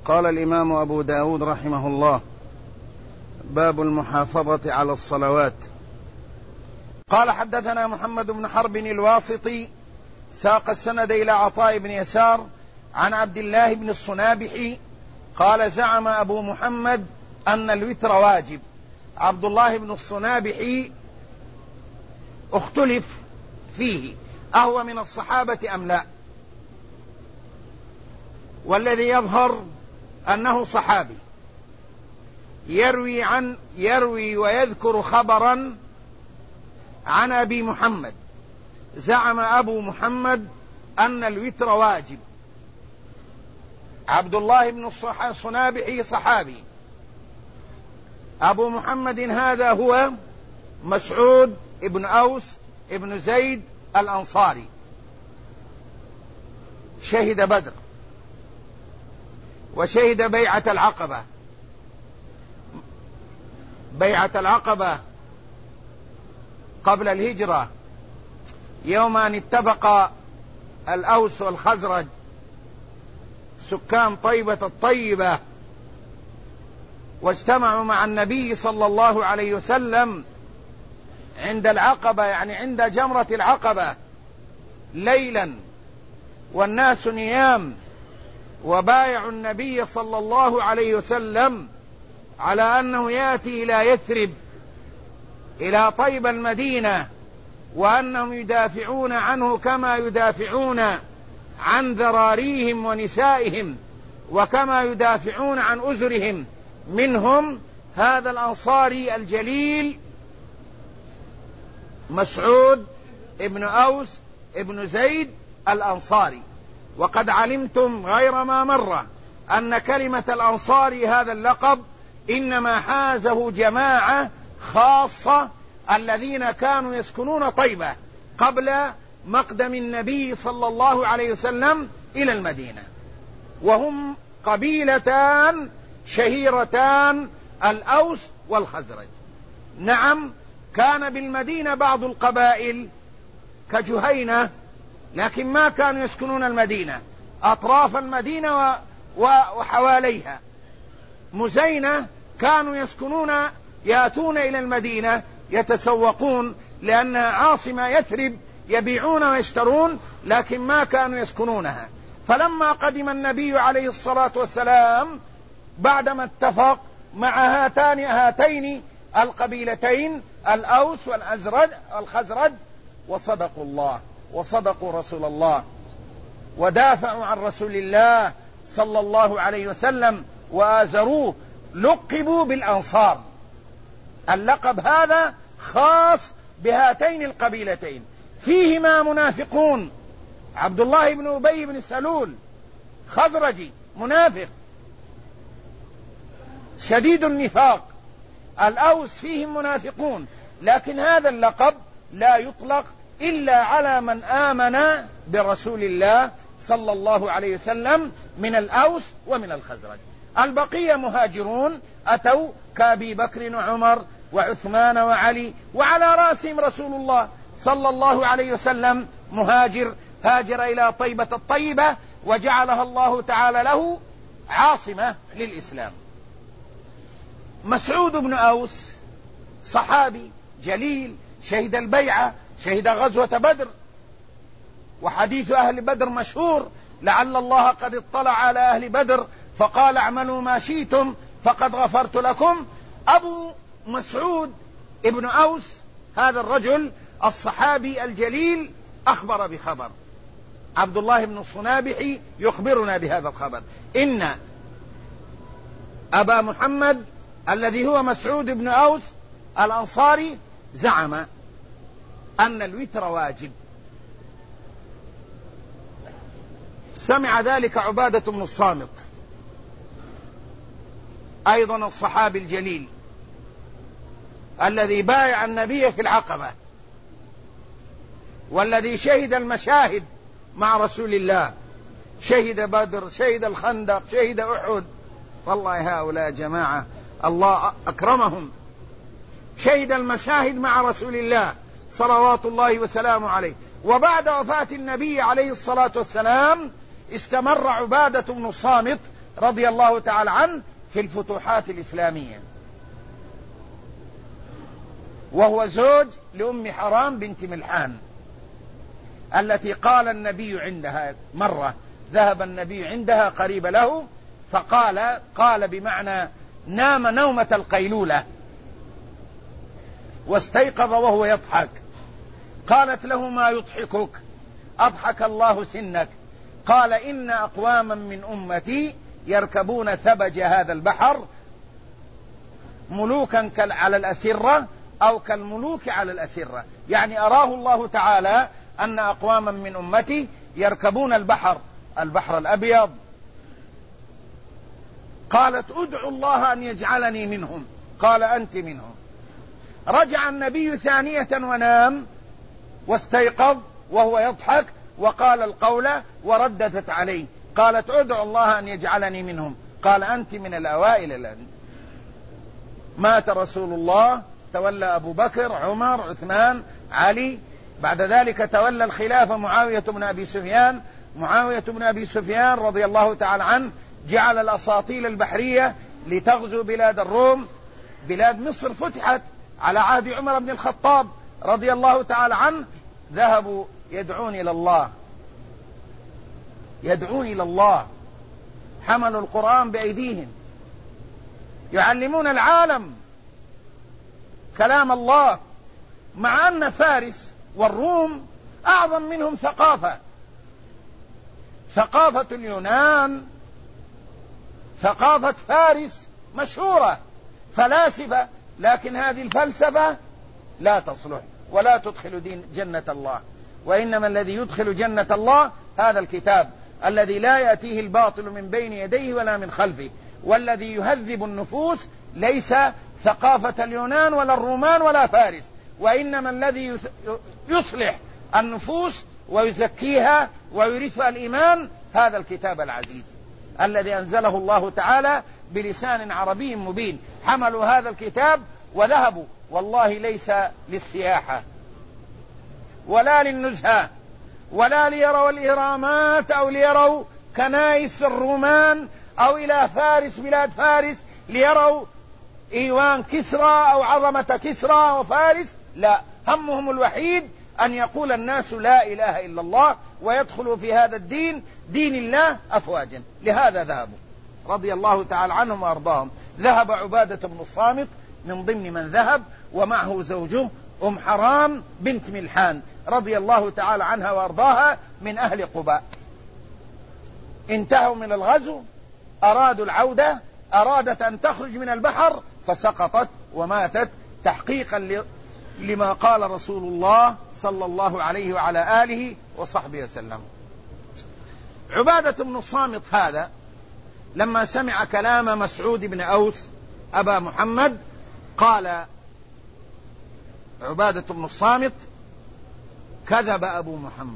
قال الإمام أبو داود رحمه الله: باب المحافظة على الصلوات. قال: حدثنا محمد بن حرب الواسطي ساق السند إلى عطاء بن يسار عن عبد الله بن الصنابحي قال: زعم أبو محمد أن الوتر واجب. عبد الله بن الصنابحي اختلف فيه أهو من الصحابة أم لا، والذي يظهر أنه صحابي يروي ويذكر خبرا عن أبي محمد. زعم أبو محمد أن الوتر واجب. عبد الله بن الصنابحي صحابي، أبو محمد هذا هو مسعود ابن أوس ابن زيد الأنصاري، شهد بدر وشهد بيعة العقبة. بيعة العقبة قبل الهجرة، يوم أن اتفق الأوس والخزرج سكان طيبة الطيبة واجتمعوا مع النبي صلى الله عليه وسلم عند العقبة، يعني عند جمرة العقبة ليلا والناس نيام، وبايعوا النبي صلى الله عليه وسلم على أنه يأتي إلى يثرب إلى طيب المدينة، وأنهم يدافعون عنه كما يدافعون عن ذراريهم ونسائهم، وكما يدافعون عن أزرهم. منهم هذا الأنصاري الجليل مسعود ابن أوس ابن زيد الأنصاري. وقد علمتم غير ما مرة أن كلمة الأنصاري هذا اللقب إنما حازه جماعة خاصة الذين كانوا يسكنون طيبة قبل مقدم النبي صلى الله عليه وسلم إلى المدينة، وهم قبيلتان شهيرتان، الأوس والخزرج. نعم، كان بالمدينة بعض القبائل كجهينة، لكن ما كانوا يسكنون المدينة، أطراف المدينة وحواليها. مزينة كانوا يسكنون، يأتون إلى المدينة يتسوقون لأنها عاصمة يثرب، يبيعون ويشترون، لكن ما كانوا يسكنونها. فلما قدم النبي عليه الصلاة والسلام بعدما اتفق مع هاتين القبيلتين الأوس والخزرج، وصدقوا الله وصدقوا رسول الله ودافعوا عن رسول الله صلى الله عليه وسلم وآزروه، لقبوا بالأنصار. اللقب هذا خاص بهاتين القبيلتين. فيهما منافقون، عبد الله بن أبي بن سلول خزرجي منافق شديد النفاق، الأوس فيهم منافقون، لكن هذا اللقب لا يطلق إلا على من آمن برسول الله صلى الله عليه وسلم من الأوس ومن الخزرج. البقية مهاجرون أتوا كأبي بكر وعمر وعثمان وعلي، وعلى رأسهم رسول الله صلى الله عليه وسلم مهاجر، هاجر إلى طيبة الطيبة وجعلها الله تعالى له عاصمة للإسلام. مسعود بن أوس صحابي جليل، شهد البيعة، شهد غزوة بدر، وحديث أهل بدر مشهور: لعل الله قد اطلع على أهل بدر فقال اعملوا ما شئتم فقد غفرت لكم. أبو مسعود ابن أوس هذا الرجل الصحابي الجليل أخبر بخبر، عبد الله بن الصنابحي يخبرنا بهذا الخبر: إن أبا محمد الذي هو مسعود بن أوس الأنصاري زعم أن الوتر واجب. سمع ذلك عبادة بن الصامت أيضا الصحابي الجليل الذي بايع النبي في العقبة، والذي شهد المشاهد مع رسول الله، شهد بدر، شهد الخندق، شهد أحد. والله هؤلاء جماعة الله أكرمهم، شهد المشاهد مع رسول الله صلوات الله وسلامه عليه. وبعد وفاة النبي عليه الصلاة والسلام استمر عبادة بن الصامت رضي الله تعالى عنه في الفتوحات الإسلامية، وهو زوج لأم حرام بنت ملحان التي قال النبي عندها مرة، ذهب النبي عندها قريب له قال بمعنى نام نومة القيلولة واستيقظ وهو يضحك، قالت له ما يضحكك؟ أضحك الله سنك. قال إن أقواما من أمتي يركبون ثبج هذا البحر ملوكا على الأسرة أو كالملوك على الأسرة، يعني أراه الله تعالى أن أقواما من أمتي يركبون البحر الأبيض. قالت ادعو الله أن يجعلني منهم، قال أنت منهم. رجع النبي ثانية ونام واستيقظ وهو يضحك وقال القول ورددت عليه، قالت ادعو الله أن يجعلني منهم، قال أنت من الأوائل الآن. مات رسول الله، تولى أبو بكر، عمر، عثمان، علي، بعد ذلك تولى الخلافة معاوية بن أبي سفيان. معاوية بن أبي سفيان رضي الله تعالى عنه جعل الأساطيل البحرية لتغزو بلاد الروم. بلاد مصر فتحت على عهد عمر بن الخطاب رضي الله تعالى عنه، ذهبوا يدعون إلى الله، حملوا القرآن بأيديهم، يعلمون العالم كلام الله، مع أن فارس والروم أعظم منهم ثقافة اليونان، ثقافة فارس مشهورة، فلاسفة، لكن هذه الفلسفة لا تصلح ولا تدخل جنة الله، وإنما الذي يدخل جنة الله هذا الكتاب الذي لا يأتيه الباطل من بين يديه ولا من خلفه، والذي يهذب النفوس ليس ثقافة اليونان ولا الرومان ولا فارس، وإنما الذي يصلح النفوس ويزكيها ويورثها الإيمان هذا الكتاب العزيز الذي أنزله الله تعالى بلسان عربي مبين. حملوا هذا الكتاب وذهبوا، والله ليس للسياحة ولا للنزهة ولا ليروا الإهرامات أو ليروا كنائس الرومان أو إلى فارس بلاد فارس ليروا إيوان كسرى أو عظمة كسرى وفارس، لا، همهم الوحيد أن يقول الناس لا إله إلا الله ويدخلوا في هذا الدين، دين الله، أفواجا. لهذا ذهبوا رضي الله تعالى عنهم وأرضاهم. ذهب عبادة بن الصامت من ضمن من ذهب، ومعه زوجه أم حرام بنت ملحان رضي الله تعالى عنها وأرضاها من أهل قباء. انتهوا من الغزو، أرادوا العودة، أرادت أن تخرج من البحر فسقطت وماتت تحقيقا لما قال رسول الله صلى الله عليه وعلى آله وصحبه وسلم. عبادة بن الصامت هذا لما سمع كلام مسعود بن أوس أبا محمد قال عبادة بن الصامت كذب أبو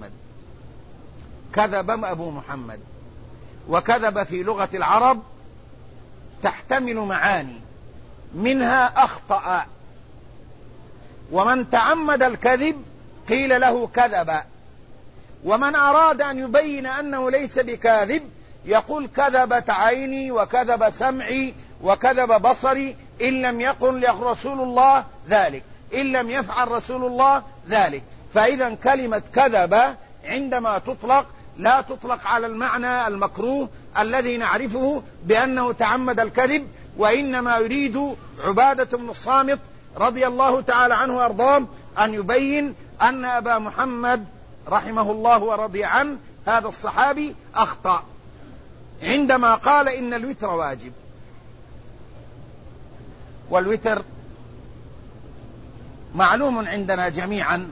محمد. وكذب في لغة العرب تحتمل معاني، منها أخطأ، ومن تعمد الكذب قيل له كذب، ومن أراد أن يبين أنه ليس بكاذب يقول كذبت عيني وكذب سمعي وكذب بصري إن لم يقل رسول الله ذلك، إن لم يفعل رسول الله ذلك. فإذا كلمة كذب عندما تطلق لا تطلق على المعنى المكروه الذي نعرفه بأنه تعمد الكذب، وإنما يريد عبادة بن الصامت رضي الله تعالى عنه وأرضاه أن يبين أن أبا محمد رحمه الله ورضي عنه هذا الصحابي أخطأ عندما قال إن الوتر واجب. والوتر معلوم عندنا جميعا،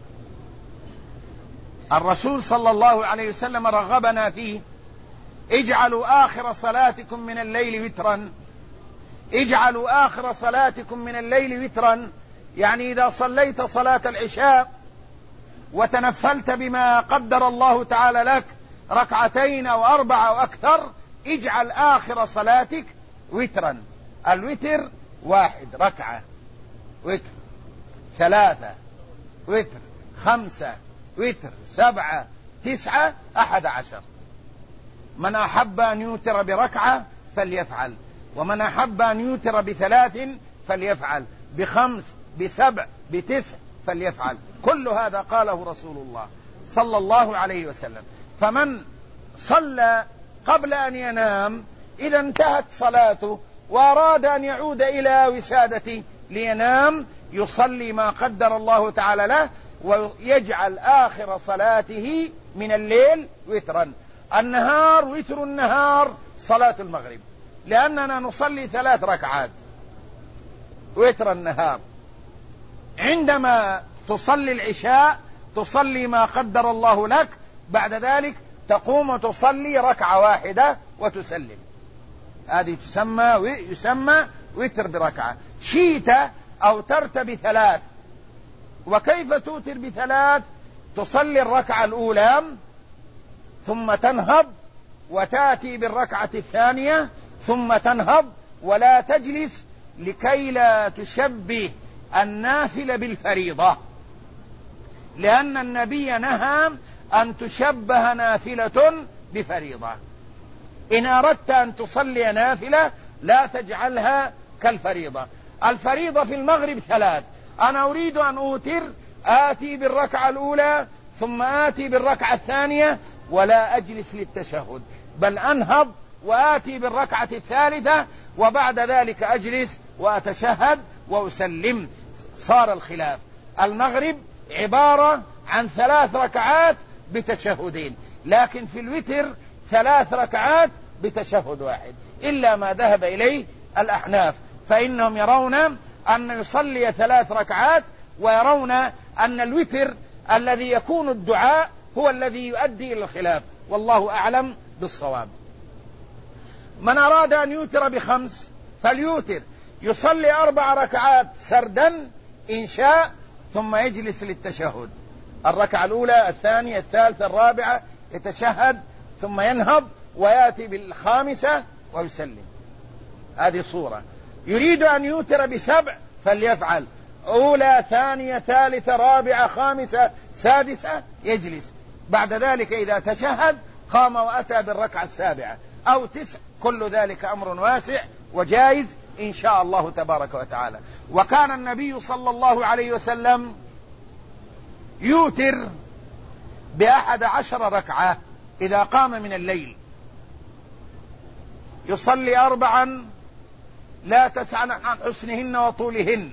الرسول صلى الله عليه وسلم رغبنا فيه: اجعلوا آخر صلاتكم من الليل وترا، اجعلوا آخر صلاتكم من الليل وترا، يعني إذا صليت صلاة العشاء وتنفلت بما قدر الله تعالى لك 2 أو 4 أو أكثر، اجعل آخر صلاتك وترا. الوتر 1 ركعة وتر، 3 وتر، 5 وتر، 7 9 11. من أحب أن يوتر بركعة فليفعل، ومن أحب أن يوتر ب3 فليفعل، ب5 ب7 ب9 فليفعل. كل هذا قاله رسول الله صلى الله عليه وسلم. فمن صلى قبل أن ينام إذا انتهت صلاته وأراد أن يعود إلى وسادته لينام، يصلي ما قدر الله تعالى له، ويجعل آخر صلاته من الليل وترا. النهار وتر النهار صلاة المغرب، لأننا نصلي 3 ركعات وتر النهار. عندما تصلي العشاء تصلي ما قدر الله لك، بعد ذلك تقوم وتصلي ركعة واحدة وتسلم. هذه يسمى وتر بركعة. شئت أوترت ب3. وكيف توتر ب3؟ تصلي الركعة الأولى ثم تنهض وتأتي بالركعة الثانية ثم تنهض، ولا تجلس لكي لا تشبه النافلة بالفريضة، لأن النبي نهى أن تشبه نافلة بفريضة. إن أردت أن تصلي نافلة لا تجعلها كالفريضة. الفريضة في المغرب 3. أنا أريد أن أوتر، آتي بالركعة الأولى ثم آتي بالركعة الثانية ولا أجلس للتشهد، بل أنهض وآتي بالركعة الثالثة وبعد ذلك أجلس وأتشهد وأسلم. صار الخلاف. المغرب عبارة عن 3 ركعات بتشهدين، لكن في الوتر 3 ركعات بتشهد واحد، إلا ما ذهب إليه الأحناف، فإنهم يرون أن يصلي 3 ركعات، ويرون أن الوتر الذي يكون الدعاء هو الذي يؤدي إلى الخلاف، والله أعلم بالصواب. من أراد أن يوتر ب5 فليوتر، يصلي 4 ركعات سردا إن شاء، ثم يجلس للتشهد، الركعة الأولى الثانية الثالثة الرابعة، يتشهد ثم ينهض ويأتي بالخامسة ويسلم. هذه صورة. يريد أن يوتر ب7 فليفعل، أولى ثانية ثالثة رابعة خامسة سادسة، يجلس، بعد ذلك إذا تشهد قام وأتى بالركعة السابعة أو 9. كل ذلك أمر واسع وجائز إن شاء الله تبارك وتعالى. وكان النبي صلى الله عليه وسلم يوتر ب11 ركعة إذا قام من الليل، يصلي 4 لا تسأل عن حسنهن وطولهن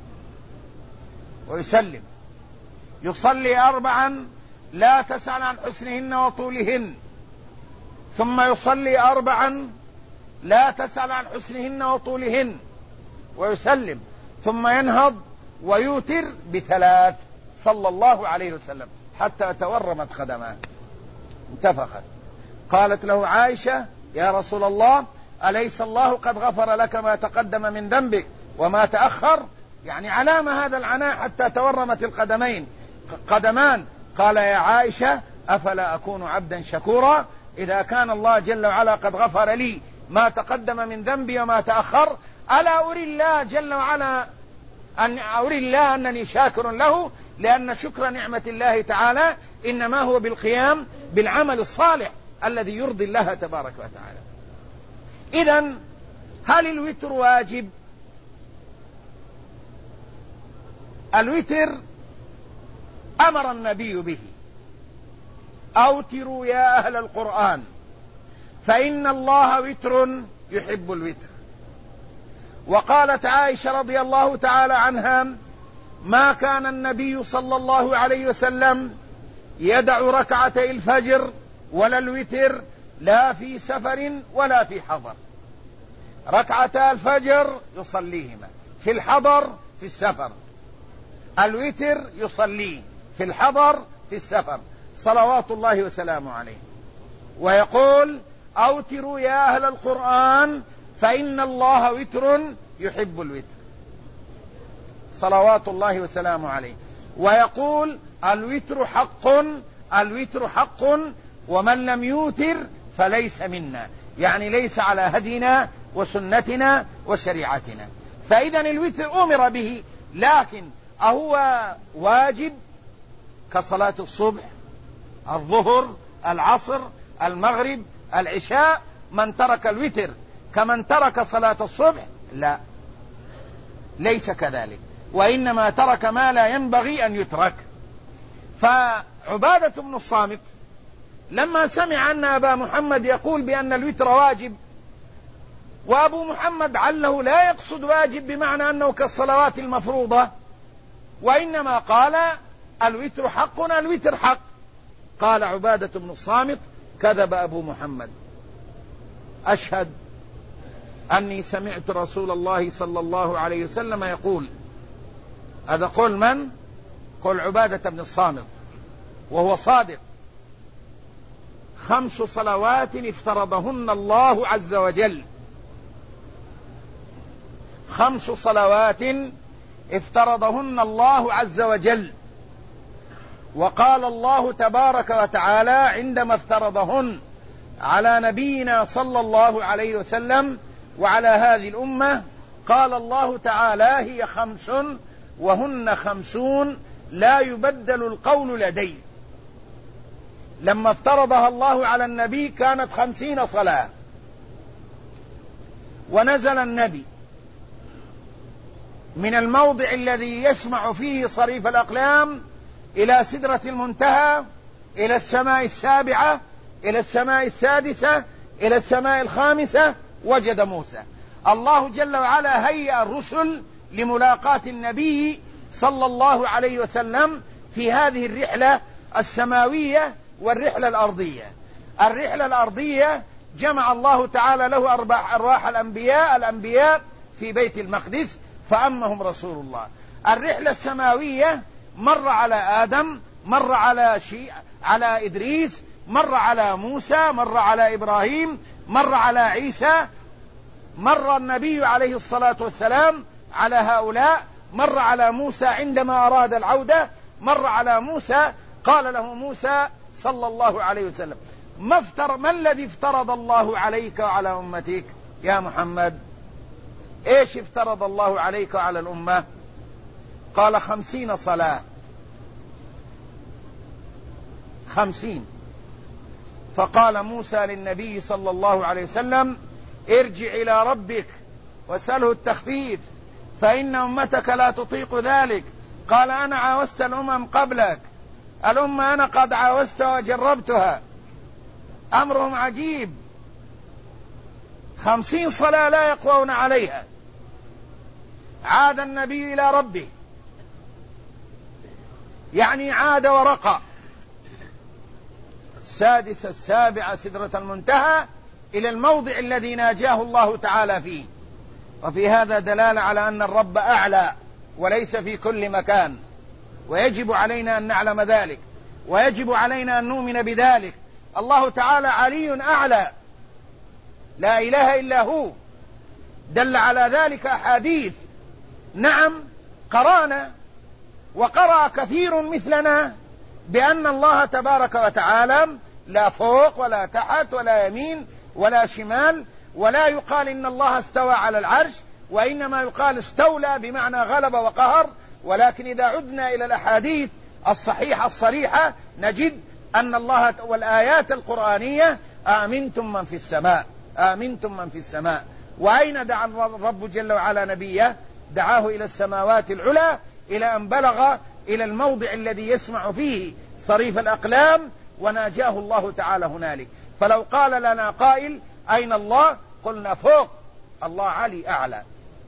ويسلم، يصلي 4 لا تسأل عن حسنهن وطولهن، ثم يصلي 4 لا تسأل عن حسنهن وطولهن ويسلم، ثم ينهض ويوتر ب3 صلى الله عليه وسلم حتى تورمت قدماه. انتفخت. قالت له عائشة: يا رسول الله، أليس الله قد غفر لك ما تقدم من ذنبك وما تأخر؟ يعني علامة هذا العناء حتى تورمت قدمان. قال: يا عائشة، أفلا أكون عبدا شكورا؟ إذا كان الله جل وعلا قد غفر لي ما تقدم من ذنبي وما تأخر، ألا أري الله جل وعلا أري الله أنني شاكر له؟ لأن شكر نعمة الله تعالى إنما هو بالقيام بالعمل الصالح الذي يرضي الله تبارك وتعالى. إذن هل الوتر واجب؟ الوتر أمر النبي به: أوتروا يا أهل القرآن فإن الله وتر يحب الوتر. وقالت عائشة رضي الله تعالى عنها: ما كان النبي صلى الله عليه وسلم يدع ركعتي الفجر ولا الوتر، لا في سفر ولا في حضر. ركعتا الفجر يصليهما في الحضر في السفر، الوتر يصليه في الحضر في السفر، صلوات الله وسلامه عليه. ويقول: أوتروا يا أهل القرآن فإن الله وتر يحب الوتر، صلوات الله وسلامه عليه. ويقول: الوتر حق، الوتر حق، ومن لم يوتر فليس منا، يعني ليس على هدينا وسنتنا وشريعتنا. فإذا الوتر أمر به، لكن أهو واجب كصلاة الصبح، الظهر، العصر، المغرب، العشاء من ترك الوتر كمن ترك صلاة الصبح؟ لا، ليس كذلك، وإنما ترك ما لا ينبغي أن يترك. فعبادة بن الصامت لما سمع أن أبا محمد يقول بأن الوتر واجب، وأبو محمد عله لا يقصد واجب بمعنى أنه كالصلوات المفروضة، وإنما قال الوتر حق، الوتر حق، قال عبادة بن الصامت: كذب أبو محمد، أشهد أني سمعت رسول الله صلى الله عليه وسلم يقول. هذا قول من؟ قول عبادة بن الصامت، وهو صادق: 5 صلوات افترضهن الله عز وجل، 5 صلوات افترضهن الله عز وجل. وقال الله تبارك وتعالى عندما افترضهن على نبينا صلى الله عليه وسلم وعلى هذه الأمة، قال الله تعالى: هي 5 وهن 50 لا يبدل القول لدي. لما افترضها الله على النبي كانت 50 صلاة، ونزل النبي من الموضع الذي يسمع فيه صريف الأقلام إلى سدرة المنتهى، إلى السماء السابعة، إلى السماء السادسة، إلى السماء الخامسة، وجد موسى. الله جل وعلا هيأ الرسل لملاقاة النبي صلى الله عليه وسلم في هذه الرحلة السماوية والرحلة الأرضية. الرحلة الأرضية جمع الله تعالى له أرواح الأنبياء في بيت المقدس فأمهم رسول الله. الرحلة السماوية مر على آدم، مر على إدريس، مر على موسى، مر على إبراهيم، مر على عيسى، مر النبي عليه الصلاة والسلام على هؤلاء، مر على موسى عندما أراد العودة، مر على موسى قال له موسى صلى الله عليه وسلم: ما الذي افترض الله عليك وعلى أمتك يا محمد؟ ايش افترض الله عليك وعلى الأمة؟ قال 50 صلاة، 50. فقال موسى للنبي صلى الله عليه وسلم: ارجع إلى ربك واسأله التخفيف فإن أمتك لا تطيق ذلك. قال: أنا عاوزت الأمم قبلك، الأمة أنا قد عاوزتها وجربتها، أمرهم عجيب، 50 صلاة لا يقوون عليها. عاد النبي إلى ربه، يعني عاد ورقى، 6 7 سدرة المنتهى، إلى الموضع الذي ناجاه الله تعالى فيه. وفي هذا دلالة على أن الرب أعلى وليس في كل مكان، ويجب علينا أن نعلم ذلك، ويجب علينا أن نؤمن بذلك. الله تعالى علي أعلى، لا إله إلا هو، دل على ذلك أحاديث. نعم، قرأنا وقرأ كثير مثلنا بأن الله تبارك وتعالى لا فوق ولا تحت ولا يمين ولا شمال، ولا يقال إن الله استوى على العرش، وإنما يقال استولى بمعنى غلب وقهر. ولكن إذا عدنا إلى الأحاديث الصحيحة الصريحة نجد أن الله والآيات القرآنية: آمنتم من في السماء، آمنتم من في السماء. وأين دعا الرب جل وعلا نبيه؟ دعاه إلى السماوات العلى، إلى أن بلغ إلى الموضع الذي يسمع فيه صريف الأقلام، وناجاه الله تعالى هنالك. فلو قال لنا قائل: أين الله؟ قلنا: فوق، الله علي أعلى.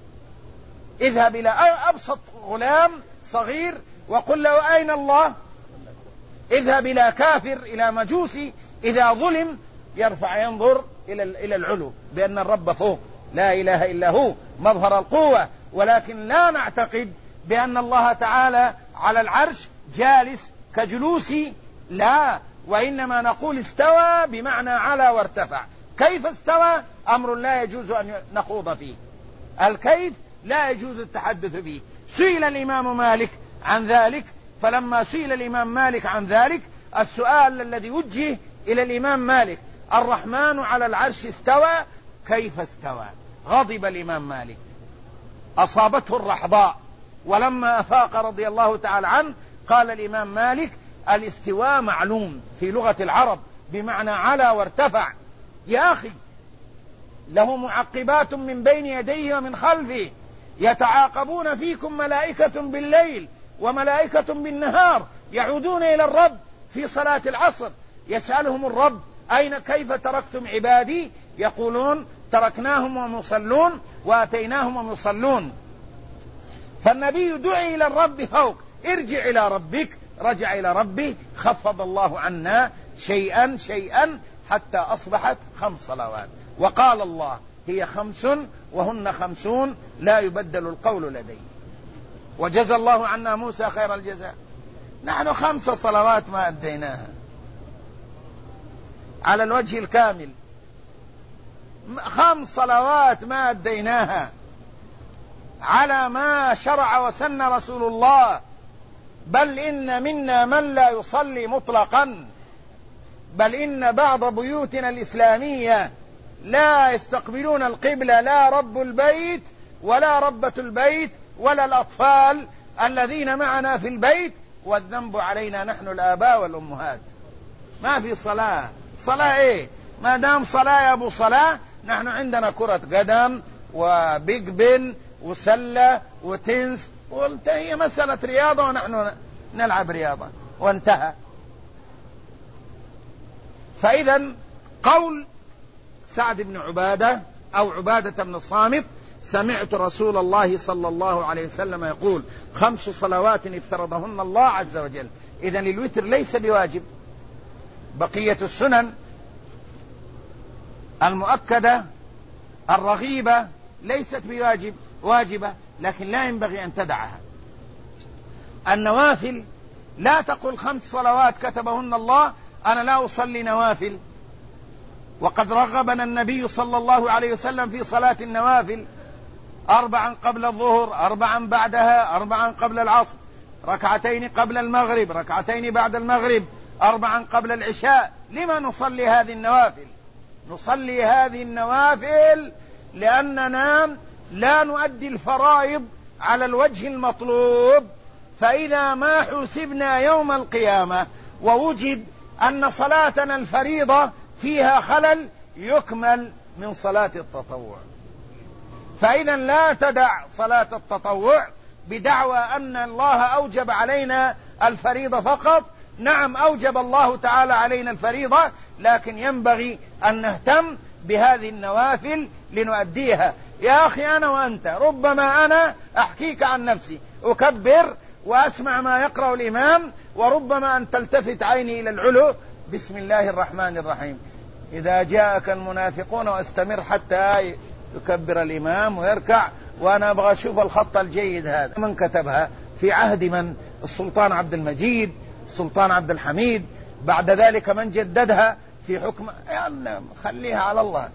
اذهب إلى أبسط غلام صغير وقل له: أين الله؟ اذهب إلى كافر، إلى مجوسي، إذا ظلم يرفع ينظر إلى العلو، بأن الرب فوق، لا إله إلا هو، مظهر القوة. ولكن لا نعتقد بأن الله تعالى على العرش جالس كجلوسي، لا، وإنما نقول استوى بمعنى على وارتفع. كيف استوى؟ أمر لا يجوز أن نخوض فيه، الكيف لا يجوز التحدث فيه. سئل الإمام مالك عن ذلك، فلما سئل الإمام مالك عن ذلك السؤال الذي وجه إلى الإمام مالك: الرحمن على العرش استوى، كيف استوى؟ غضب الإمام مالك، أصابته الرحضاء، ولما أفاق رضي الله تعالى عنه قال الإمام مالك: الاستواء معلوم في لغة العرب بمعنى على وارتفع، يا أخي له معقبات من بين يديه ومن خلفه يتعاقبون فيكم ملائكة بالليل وملائكة بالنهار يعودون إلى الرب في صلاة العصر، يسألهم الرب أين كيف تركتم عبادي؟ يقولون تركناهم وهم يصلون وأتيناهم وهم يصلون. فالنبي دعي إلى الرب فوق، ارجع إلى ربك، رجع إلى ربه، خفض الله عنا شيئا شيئا حتى أصبحت 5 صلوات. وقال الله هي 5 وهن 50 لا يبدل القول لدي. وجزى الله عنا موسى خير الجزاء. نحن 5 صلوات ما أديناها على الوجه الكامل، 5 صلوات ما أديناها على ما شرع وسن رسول الله. بل إن منا من لا يصلي مطلقا، بل إن بعض بيوتنا الإسلامية لا يستقبلون القبلة، لا رب البيت ولا ربة البيت ولا الأطفال الذين معنا في البيت، والذنب علينا نحن الآباء والأمهات. ما في صلاة. صلاة إيه؟ ما دام صلاة يا أبو صلاة. نحن عندنا كرة قدم وبيج بن وسلة وتنس، هي مسألة رياضة ونحن نلعب رياضة وانتهى. فإذا قول سعد بن عبادة أو عبادة بن الصامت سمعت رسول الله صلى الله عليه وسلم يقول 5 صلوات افترضهن الله عز وجل. إذن الوتر ليس بواجب. بقية السنن المؤكدة الرغيبة ليست بواجب، واجبة لكن لا ينبغي أن تدعها. النوافل لا تقل 5 صلوات كتبهن الله أنا لا أصلي نوافل. وقد رغبنا النبي صلى الله عليه وسلم في صلاة النوافل 4 قبل الظهر، 4 بعدها، 4 قبل العصر، 2 قبل المغرب، 2 بعد المغرب، 4 قبل العشاء. لما نصلي هذه النوافل؟ نصلي هذه النوافل لأننا لا نؤدي الفرائض على الوجه المطلوب. فإذا ما حسبنا يوم القيامة ووجد أن صلاتنا الفريضة فيها خلل يكمل من صلاة التطوع. فإذا لا تدع صلاة التطوع بدعوى أن الله أوجب علينا الفريضة فقط. نعم أوجب الله تعالى علينا الفريضة، لكن ينبغي أن نهتم بهذه النوافل لنؤديها. يا أخي أنا وأنت ربما أنا أحكيك عن نفسي أكبر وأسمع ما يقرأ الإمام، وربما أن تلتفت عيني إلى العلو بسم الله الرحمن الرحيم إذا جاءك المنافقون، واستمر حتى يكبر الإمام ويركع، وأنا أبغى أشوف الخط الجيد هذا. من كتبها؟ في عهد من؟ السلطان عبد المجيد، السلطان عبد الحميد. بعد ذلك من جددها في حكم؟ خليها على الله.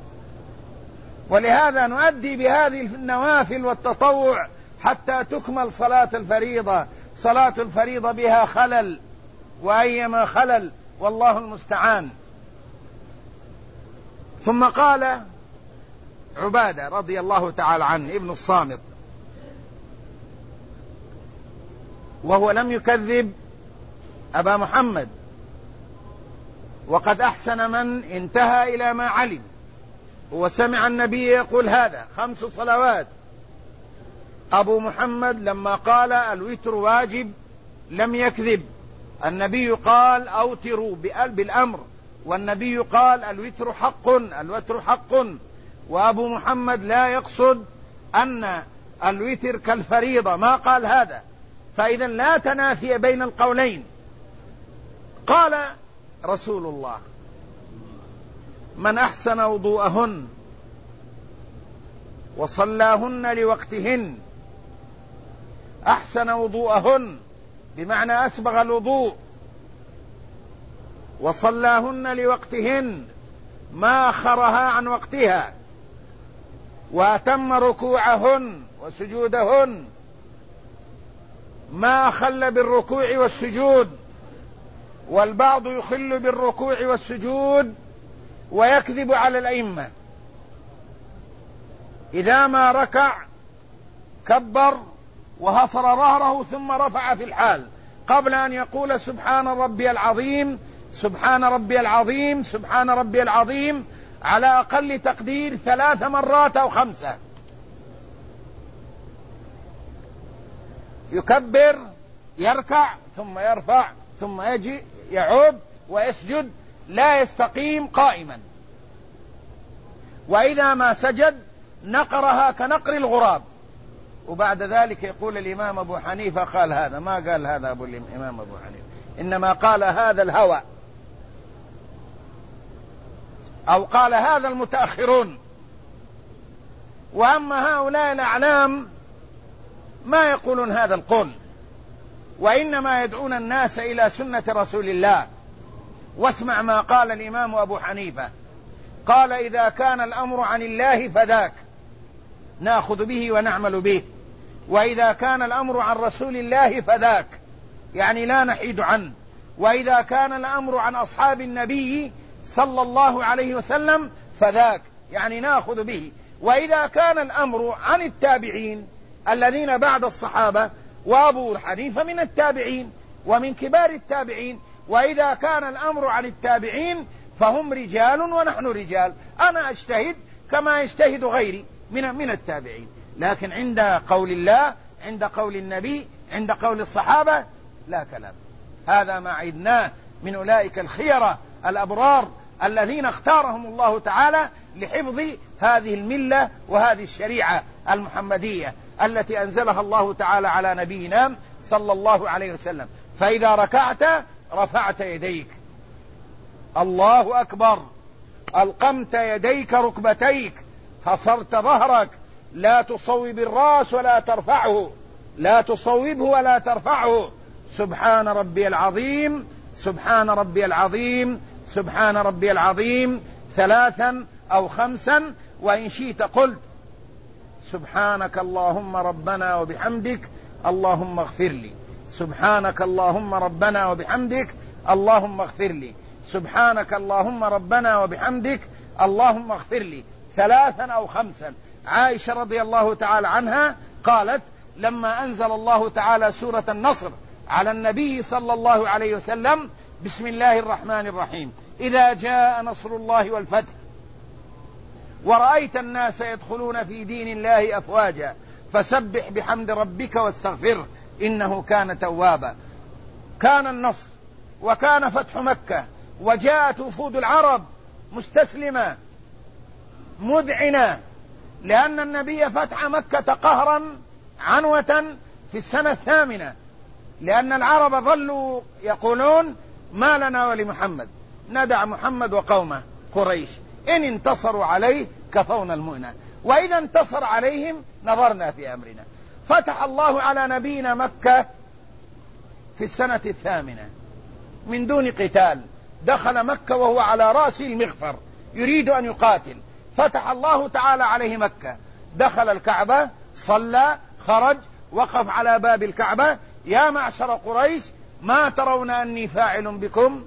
ولهذا نؤدي بهذه النوافل والتطوع حتى تكمل صلاة الفريضة. صلاة الفريضة بها خلل، وأيما خلل والله المستعان. ثم قال عبادة رضي الله تعالى عنه ابن الصامت، وهو لم يكذب أبا محمد، وقد أحسن من انتهى إلى ما علم، وسمع النبي يقول هذا 5 صلوات. أبو محمد لما قال الوتر واجب لم يكذب. النبي قال أوتروا بالأمر، والنبي قال الوتر حق، الوتر حق. وأبو محمد لا يقصد أن الوتر كالفريضة، ما قال هذا. فإذا لا تنافي بين القولين. قال رسول الله من أحسن وضوءهن وصلاهن لوقتهن، أحسن وضوءهن بمعنى أسبغ الوضوء، وصلاهن لوقتهن ما أخرها عن وقتها، وأتم ركوعهن وسجودهن ما أخل بالركوع والسجود. والبعض يخل بالركوع والسجود ويكذب على الأئمة. إذا ما ركع كبر وهصر ظهره ثم رفع في الحال قبل أن يقول سبحان ربي العظيم، سبحان ربي العظيم، سبحان ربي العظيم، على أقل تقدير 3 مرات أو 5. يكبر، يركع، ثم يرفع، ثم يجي يعود ويسجد، لا يستقيم قائما. وإذا ما سجد نقرها كنقر الغراب. وبعد ذلك يقول الإمام أبو حنيفة قال هذا، ما قال هذا الإمام أبو حنيفة، إنما قال هذا الهوى، أو قال هذا المتأخرون. وأما هؤلاء الأعلام ما يقولون هذا القول، وإنما يدعون الناس إلى سنة رسول الله. واسمع ما قال الإمام أبو حنيفة، قال إذا كان الأمر عن الله فذاك نأخذ به ونعمل به، وإذا كان الأمر عن رسول الله فذاك يعني لا نحيد عنه، وإذا كان الأمر عن أصحاب النبي صلى الله عليه وسلم فذاك يعني نأخذ به، وإذا كان الأمر عن التابعين الذين بعد الصحابة، وأبو حنيفة من التابعين ومن كبار التابعين، وإذا كان الأمر عن التابعين فهم رجال ونحن رجال، أنا أجتهد كما يجتهد غيري من التابعين، لكن عند قول الله، عند قول النبي، عند قول الصحابة لا كلام. هذا ما عدناه من أولئك الخيرة الأبرار الذين اختارهم الله تعالى لحفظ هذه الملة وهذه الشريعة المحمدية التي أنزلها الله تعالى على نبينا صلى الله عليه وسلم. فإذا ركعت رفعت يديك، الله أكبر، ألقمت يديك ركبتيك، حصرت ظهرك، لا تصوب الرأس ولا ترفعه، لا تصوبه ولا ترفعه، سبحان ربي العظيم، سبحان ربي العظيم، سبحان ربي العظيم 3 أو 5، وإن شئت قلت سبحانك اللهم ربنا وبحمدك اللهم اغفر لي، سبحانك اللهم ربنا وبحمدك اللهم اغفر لي، سبحانك اللهم ربنا وبحمدك اللهم اغفر لي 3 أو 5. عائشة رضي الله تعالى عنها قالت لما أنزل الله تعالى سورة النصر على النبي صلى الله عليه وسلم: بسم الله الرحمن الرحيم، إذا جاء نصر الله والفتح ورأيت الناس يدخلون في دين الله أفواجا فسبح بحمد ربك واستغفره إنه كان توابا. كان النصر وكان فتح مكة، وجاءت وفود العرب مستسلمة مذعنة، لأن النبي فتح مكة قهرا عنوة في السنة 8، لأن العرب ظلوا يقولون ما لنا ولمحمد، ندع محمد وقومه قريش، إن انتصروا عليه كفونا المؤنة، وإذا انتصر عليهم نظرنا في أمرنا. فتح الله على نبينا مكة في السنة 8 من دون قتال، دخل مكة وهو على رأس المغفر يريد أن يقاتل، فتح الله تعالى عليه مكة، دخل الكعبة، صلى، خرج، وقف على باب الكعبة: يا معشر قريش ما ترون أني فاعل بكم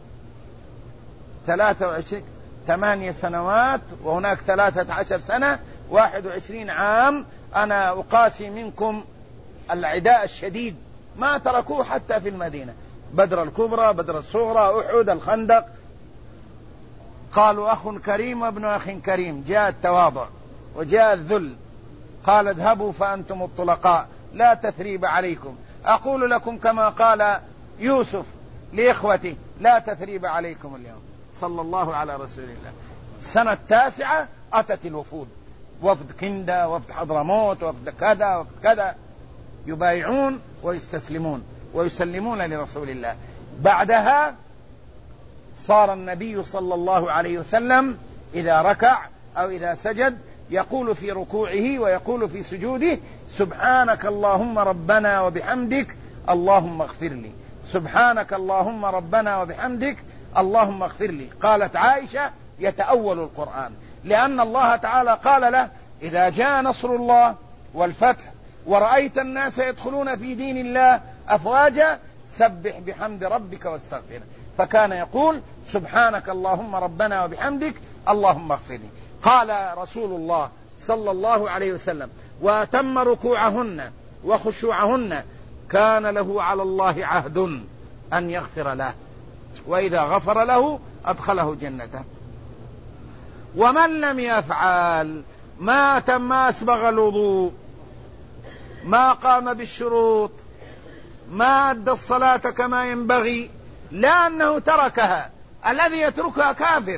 8 سنوات وهناك 13 سنة 21 عام أنا أقاسي منكم العداء الشديد، ما تركوه حتى في المدينة، بدر الكبرى، بدر الصغرى، أحد، الخندق. قالوا أخ كريم وابن أخ كريم، جاء التواضع وجاء الذل، قال اذهبوا فأنتم الطلقاء لا تثريب عليكم، أقول لكم كما قال يوسف لإخوته: لا تثريب عليكم اليوم. صلى الله على رسول الله. السنة 9 أتت الوفود، وفد كندة، وفد حضرموت، وفد كذا وفد كذا، يبايعون ويستسلمون ويسلمون لرسول الله. بعدها صار النبي صلى الله عليه وسلم إذا ركع أو إذا سجد يقول في ركوعه ويقول في سجوده: سبحانك اللهم ربنا وبحمدك اللهم اغفر لي، سبحانك اللهم ربنا وبحمدك اللهم اغفر لي. قالت عائشة: يتأول القرآن، لأن الله تعالى قال له: إذا جاء نصر الله والفتح ورأيت الناس يدخلون في دين الله أفواجا سبح بحمد ربك واستغفره، فكان يقول: سبحانك اللهم ربنا وبحمدك اللهم اغفر لي. قال رسول الله صلى الله عليه وسلم: وأتم ركوعهن وخشوعهن كان له على الله عهد أن يغفر له، وإذا غفر له أدخله جنته. ومن لم يفعل ما أسبغ الوضوء، ما قام بالشروط، ما أدى الصلاة كما ينبغي، لا أنه تركها، الذي يتركها كافر،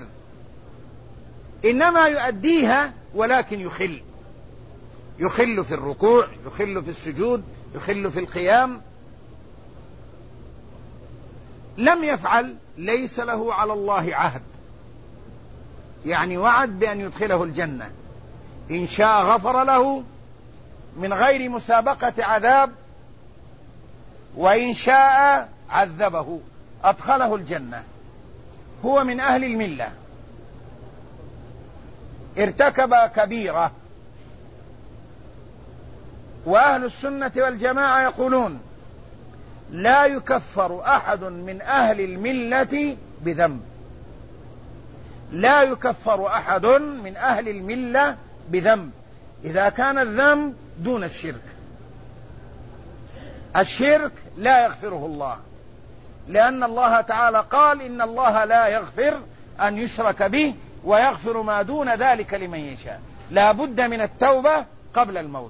إنما يؤديها ولكن يخل في الركوع، يخل في السجود، يخل في القيام. لم يفعل ليس له على الله عهد، يعني وعد بأن يدخله الجنة، إن شاء غفر له من غير مسابقة عذاب، وإن شاء عذبه أدخله الجنة. هو من أهل الملة، ارتكب كبيرة، وأهل السنة والجماعة يقولون لا يكفر أحد من أهل الملة بذنب، لا يكفر أحد من أهل الملة بذنب إذا كان الذنب دون الشرك. الشرك لا يغفره الله، لأن الله تعالى قال إن الله لا يغفر أن يشرك به ويغفر ما دون ذلك لمن يشاء. لا بد من التوبة قبل الموت.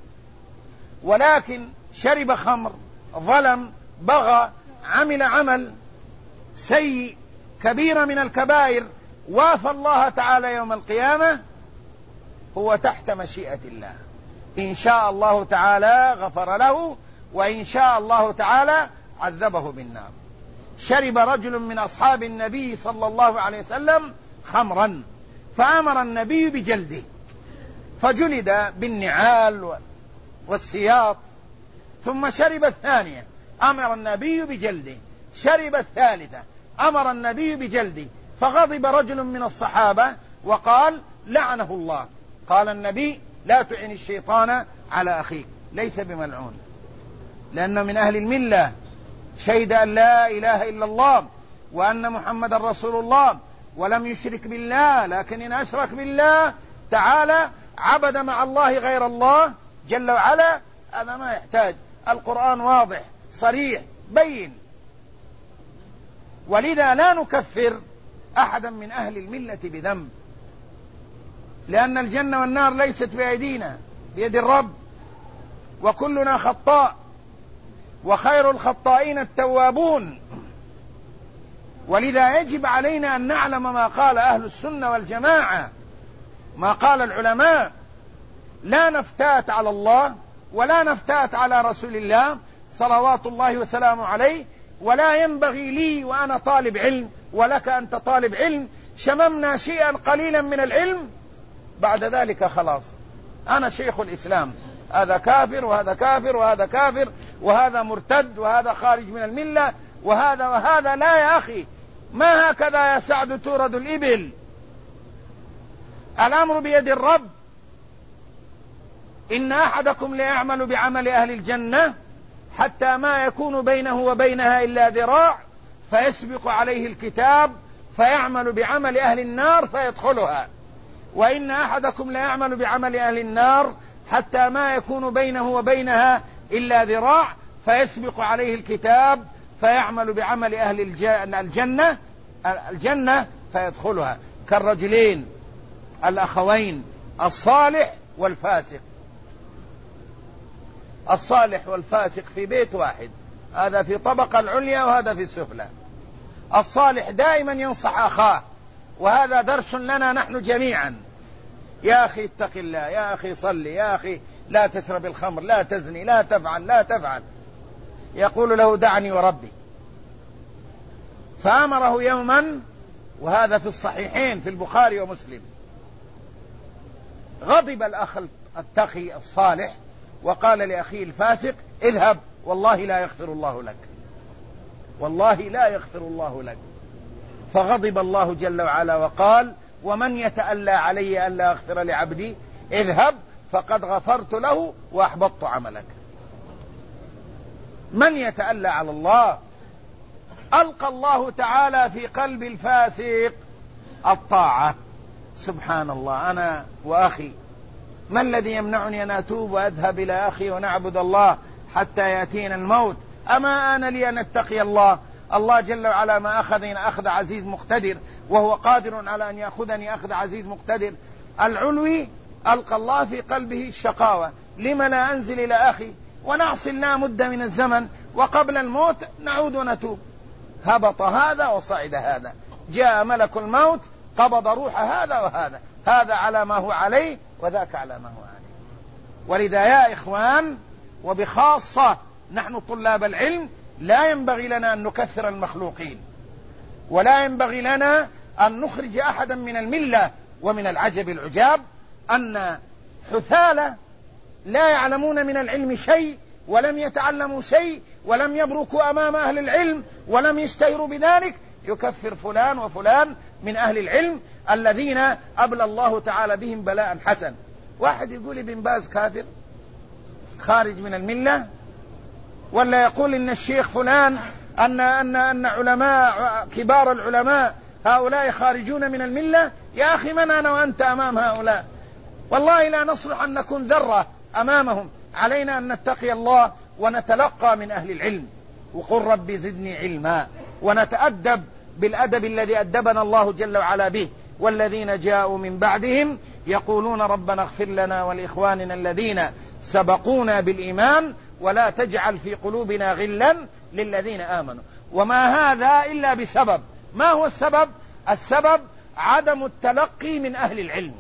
ولكن شرب خمر، ظلم، بغى، عمل عمل سيء، كبيرة من الكبائر، وافى الله تعالى يوم القيامة، هو تحت مشيئة الله، إن شاء الله تعالى غفر له، وإن شاء الله تعالى عذبه بالنار. شرب رجل من أصحاب النبي صلى الله عليه وسلم خمرا، فأمر النبي بجلده، فجلد بالنعال والسياط. ثم شرب الثانية، أمر النبي بجلده. شرب الثالثة، أمر النبي بجلده، فغضب رجل من الصحابة وقال لعنه الله. قال النبي لا تعن الشيطان على أخيك، ليس بملعون، لأنه من أهل الملة، شهد أن لا إله إلا الله وأن محمد رسول الله، ولم يشرك بالله، لكن إن أشرك بالله تعالى عبد مع الله غير الله جل وعلا، هذا ما يحتاج، القرآن واضح صريح بين. ولذا لا نكفر أحدا من أهل الملة بذنب، لأن الجنة والنار ليست بأيدينا، بيد الرب، وكلنا خطاء، وخير الخطائين التوابون. ولذا يجب علينا أن نعلم ما قال أهل السنة والجماعة، ما قال العلماء. لا نفتات على الله ولا نفتات على رسول الله صلوات الله وسلامه عليه، ولا ينبغي لي وأنا طالب علم ولك أنت طالب علم شممنا شيئا قليلا من العلم، بعد ذلك خلاص أنا شيخ الإسلام، هذا كافر وهذا كافر وهذا كافر وهذا مرتد وهذا خارج من الملة وهذا. لا يا أخي، ما هكذا يا سعد تورد الإبل. الأمر بيد الرب. إن أحدكم ليعمل بعمل أهل الجنة حتى ما يكون بينه وبينها إلا ذراع، فيسبق عليه الكتاب فيعمل بعمل أهل النار فيدخلها. وإن أحدكم ليعمل بعمل أهل النار حتى ما يكون بينه وبينها إلا ذراع، فيسبق عليه الكتاب فيعمل بعمل أهل الجنة فيدخلها. كالرجلين الأخوين الصالح والفاسق. الصالح والفاسق في بيت واحد، هذا في طبقة العليا وهذا في السفلى. الصالح دائما ينصح أخاه، وهذا درس لنا نحن جميعا. يا أخي اتق الله، يا أخي صلي، يا أخي لا تشرب الخمر، لا تزني، لا تفعل. يقول له دعني وربي. فأمره يوما، وهذا في الصحيحين في البخاري ومسلم، غضب الأخ التقي الصالح وقال لأخيه الفاسق اذهب والله لا يغفر الله لك، والله لا يغفر الله لك. فغضب الله جل وعلا وقال ومن يتألى علي ألا أغفر لعبدي اذهب فقد غفرت له وأحبطت عملك. من يتألى على الله؟ ألقى الله تعالى في قلب الفاسق الطاعة. سبحان الله، أنا وأخي ما الذي يمنعني أن أتوب وأذهب إلى أخي ونعبد الله حتى يأتينا الموت؟ أما أنا لي أن أتقي الله؟ الله جل وعلا ما أخذنا أخذ عزيز مقتدر وهو قادر على أن يأخذني أخذ عزيز مقتدر. العلوي ألقى الله في قلبه الشقاوة، لما لا أنزل إلى أخي ونعصي لنا مدة من الزمن وقبل الموت نعود ونتوب. هبط هذا وصعد هذا، جاء ملك الموت قبض روح هذا وهذا، هذا على ما هو عليه وذاك على ما هو عليه. ولذا يا إخوان، وبخاصة نحن طلاب العلم، لا ينبغي لنا أن نكثر المخلوقين، ولا ينبغي لنا أن نخرج أحدا من الملة. ومن العجب العجاب أن حثالة لا يعلمون من العلم شيء، ولم يتعلموا شيء، ولم يبركوا أمام أهل العلم، ولم يشتهروا بذلك، يكفر فلان وفلان من أهل العلم الذين أبلى الله تعالى بهم بلاء حسن. واحد يقول ابن باز كافر خارج من الملة، ولا يقول إن الشيخ فلان أن علماء كبار العلماء هؤلاء خارجون من الملة. يا أخي، من أنا وأنت أمام هؤلاء؟ والله لا نصلح أن نكون ذرة أمامهم. علينا أن نتقي الله ونتلقى من أهل العلم، وقل رب زدني علما، ونتأدب بالأدب الذي أدبنا الله جل وعلا به. والذين جاءوا من بعدهم يقولون ربنا اغفر لنا ولإخواننا الذين سبقونا بالإيمان ولا تجعل في قلوبنا غلا للذين آمنوا. وما هذا إلا بسبب. ما هو السبب؟ السبب عدم التلقي من أهل العلم.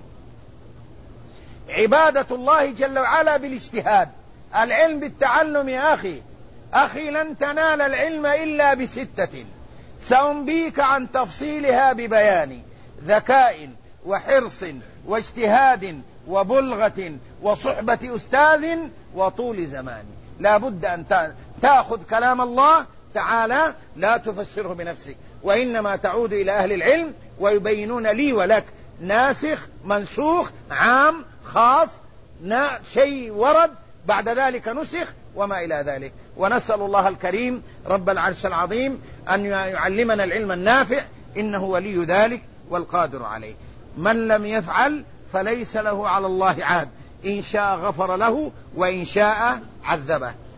عبادة الله جل وعلا بالاجتهاد، العلم بالتعلم. يا أخي لن تنال العلم إلا بستة سأنبيك عن تفصيلها ببيان: ذكاء وحرص واجتهاد وبلغة وصحبة أستاذ وطول زمان. لا بد أن تأخذ كلام الله تعالى، لا تفسره بنفسك، وإنما تعود إلى أهل العلم ويبينون لي ولك ناسخ منسوخ عام خاص، شيء ورد بعد ذلك نسخ وما إلى ذلك. ونسأل الله الكريم رب العرش العظيم أن يعلمنا العلم النافع، إنه ولي ذلك والقادر عليه. من لم يفعل فليس له على الله عاد، إن شاء غفر له وإن شاء عذبه.